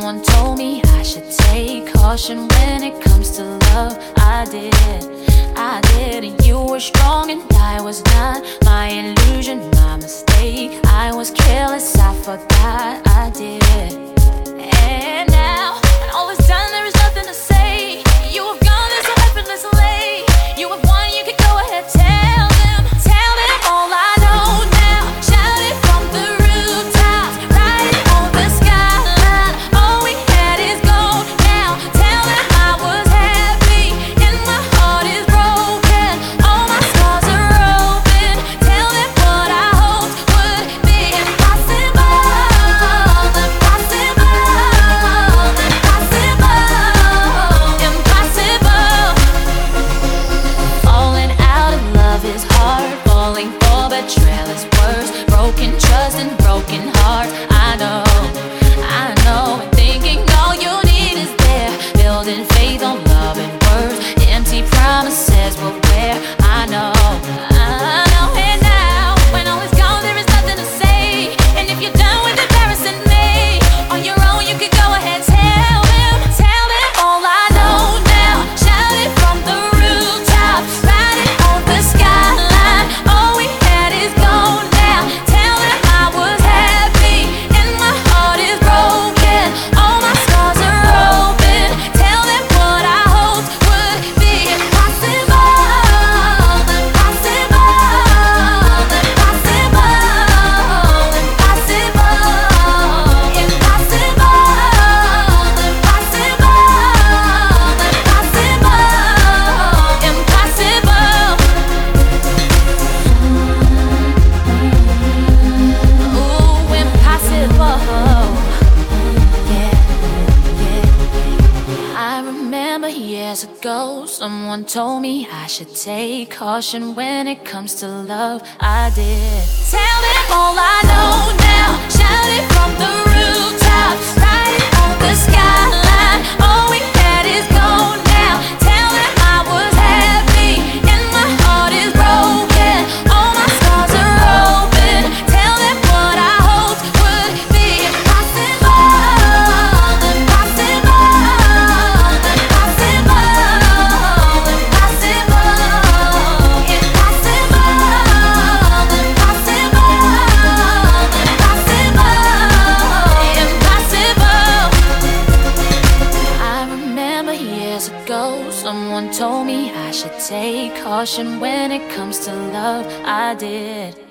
Someone told me I should take caution when it comes to love. I did, and you were strong and I was not. My illusion, my mistake. I was careless, I forgot I did. And now, when all is done, there is nothing to say. You have gone there so effortlessly. You have won, you can go ahead, tell them all I know now. Shout it from the rooftops, write it on the skyline. All we had is gold now. Tell them I was happy and my heart is broken. All my scars are open. Tell them what I hoped would be impossible. Falling out of love is hard. Falling for betrayal is worse. Broken trust and broken hearts. I know. And thinking all you need is there. Building faith on love and words. Empty promises will wear. I know. And now, when all is gone, there is nothing to say. And if you're done with embarrassing me, on your own you can go ahead, tell them all I know now. Shout it from the rooftops, write it on the skyline. All we had is gone now. Tell them I was happy and my heart is broken. All my scars are open. Tell them what I hoped would be impossible. I remember years ago, someone told me I should take caution when it comes to love. I did. Tell them all I know now. Shout it from the rooftops, write it on the skyline. All we had is gold now. Tell them I was happy and my heart is broken. All my scars are open. Tell them what I hoped would be impossible. Someone told me I should take caution when it comes to love. I did.